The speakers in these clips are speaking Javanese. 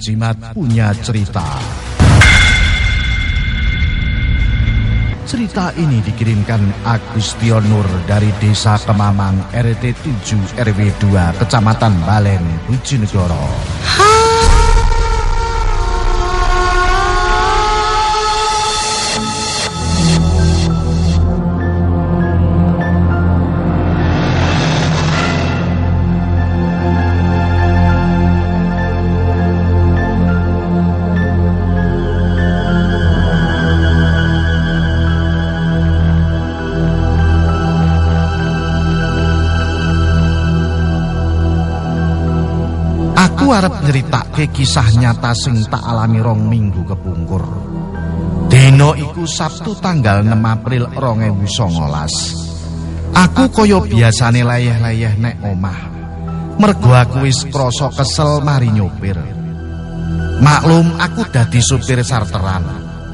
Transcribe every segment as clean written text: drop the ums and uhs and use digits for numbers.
Jimat punya cerita. Cerita ini dikirimkan Agustion Nur dari Desa Kemamang, RT 7 RW 2, Kecamatan Balen, Bojonegoro. Aku arep nyeritake kisah nyata sing tak alami 2 minggu kepungkur. Dina iku Sabtu tanggal 6 April 2019. Aku kaya biasane layeh-layeh nek omah. Mergo aku wis krasa kesel mari nyopir. Maklum aku dadi supir sarteran.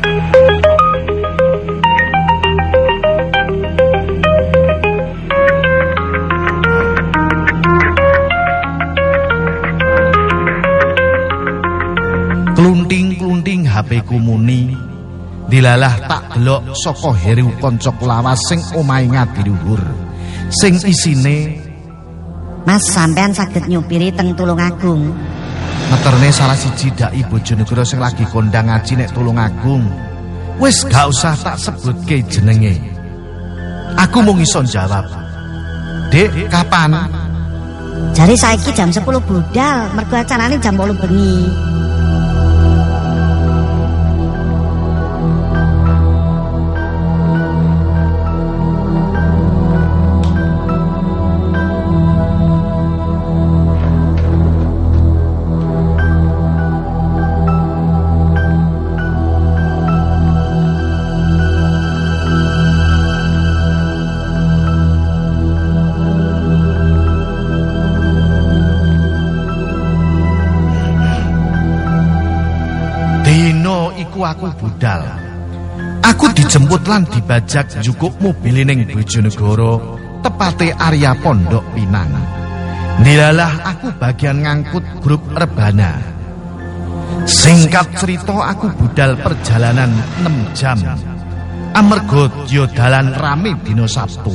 Klunting-klunting HP ku muni. Dilalah tak delok saka Heru kanca lawas sing omahe ngadiluhur. Sing isine, "Mas, sampean saged nyupiri teng Tulungagung." Meterne salah siji dai Bojonegoro sing lagi kondang ngaji nek Tulungagung. Wis gak usah tak sebutke jenenge. Aku mung iso jawab, "Dek, kapan?" Jare saiki jam 10 budal, mergo acarane jam 8 bengi. Aku budal. Aku dijemput lan dibajak njukuk mobil ning Bojonegoro, tepate area Pondok Pinang. Dilalah aku bagian ngangkut grup rebana. Singkat cerita aku budal perjalanan 6 jam. Amarga yo dalan rame dina Sabtu.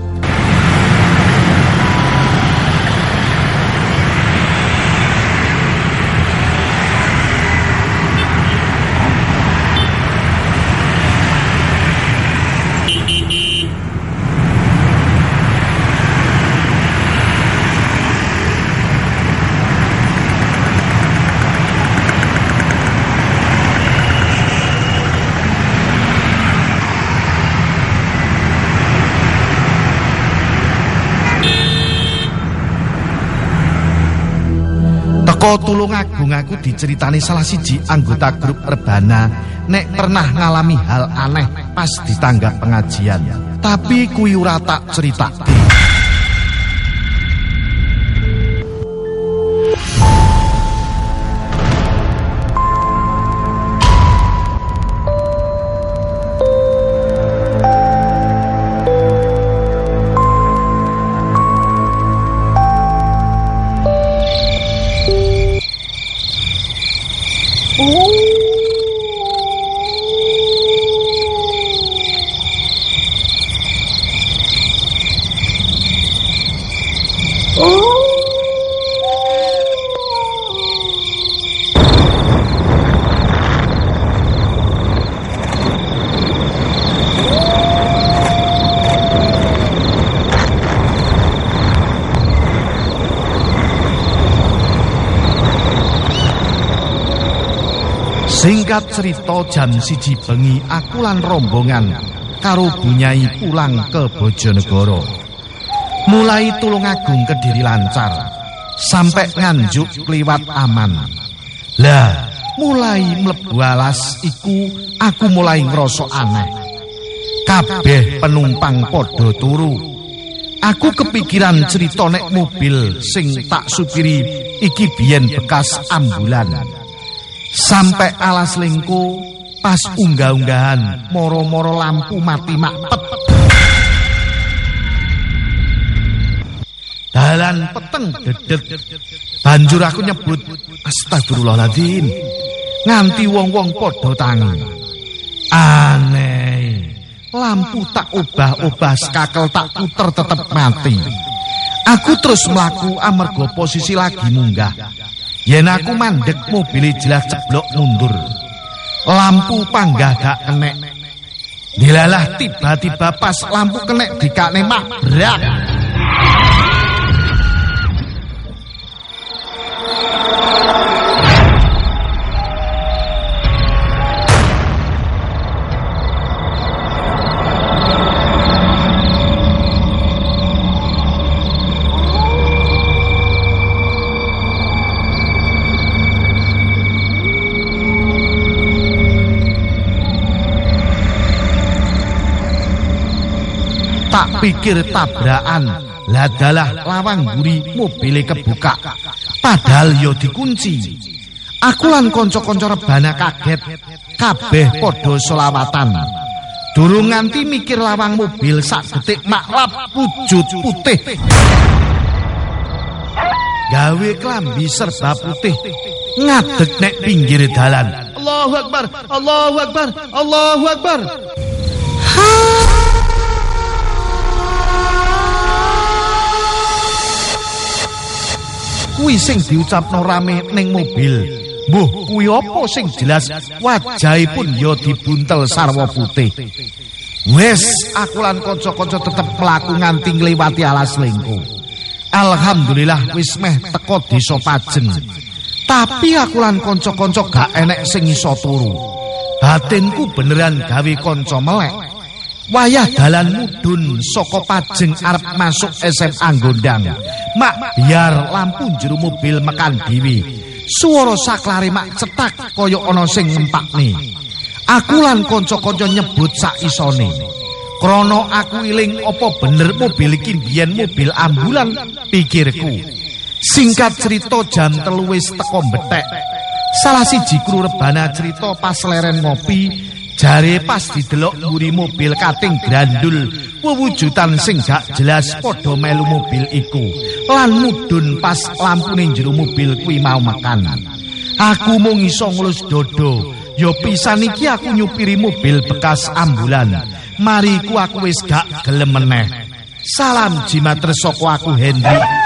Tulungagung aku diceritani salah siji anggota grup rebana nek pernah ngalami hal aneh pas di tangga pengajian. Tapi kuwi ora tak critake. Singkat cerita jam 1 bengi aku lan rombongan karo Bunyai pulang ke Bojonegoro. Mulai Tulungagung Kediri lancar, sampai Nganjuk kliwat aman. Lah, mulai mlebu alas iku aku mulai ngrasa aneh. Kabeh penumpang padha turu. Aku kepikiran cerita nek mobil sing tak supiri iki biyen bekas ambulan. Sampai alas lingku pas unggah-unggahan moro-moro lampu mati makpet. dalan peteng dedet. Banjur aku nyebut astagfirullahaladzim nganti wong-wong padha tangi. Aneh, lampu tak obah-obah skakel tak puter tetep mati. Aku terus mlaku amarga posisi lagi munggah. Yen aku mandek mobil jelas ceblok mundur. Lampu panggah gak kenek. Dilalah tiba-tiba pas lampu kenek dikane mabrak. Tak pikir tabrakan, ladalah lawang mburi mobile kebuka. Padahal yo dikunci. Aku lan kanca-kanca rebana kaget, kabeh padha selawatan. Durung nganti mikir lawang mobil sak detik maklap wujud putih. Gawe klambi serba putih, ngadeg nek pinggir dalan. Allahu Akbar, Allahu Akbar, Allahu Akbar. Kuwi sing diucapno rame ning mobil. Mbuh kuwi apa sing jelas wajahipun ya dibuntel sarwa putih. Wes aku lan kanca-kanca tetep mlaku nganti ngliwati alas lengko. Alhamdulillah wis meh teko desa Pajeng. Tapi aku lan kanca-kanca gak enek sing iso turu. Batinku beneran gawe kanca melek. Wayah dalan mudhun saka Pajeng arep masuk SMA Gondang. Mak biar lampu jero mobil mekan dhewe. Swara saklare mak cetak kaya ana sing ngempakne. Aku lan kanca-kanca nyebut sak isone. Krana aku iling apa bener mobil iki biyen mobil ambulan pikirku. Singkat cerita jam 3 wis teko mbethek. Salah siji kru rebana cerita pas leren ngopi. Jare pas didelok mburi mobil kating grandul wewujudan sing gak jelas padha melu mobil iku lan mudhun pas lampune jero mobil kuwi mau makan. Aku mung iso nglus dodo. Ya pisan iki aku nyupiri mobil bekas ambulan. Mariku aku wis gak gelem meneh. Salam jimatres saka aku Hendrik.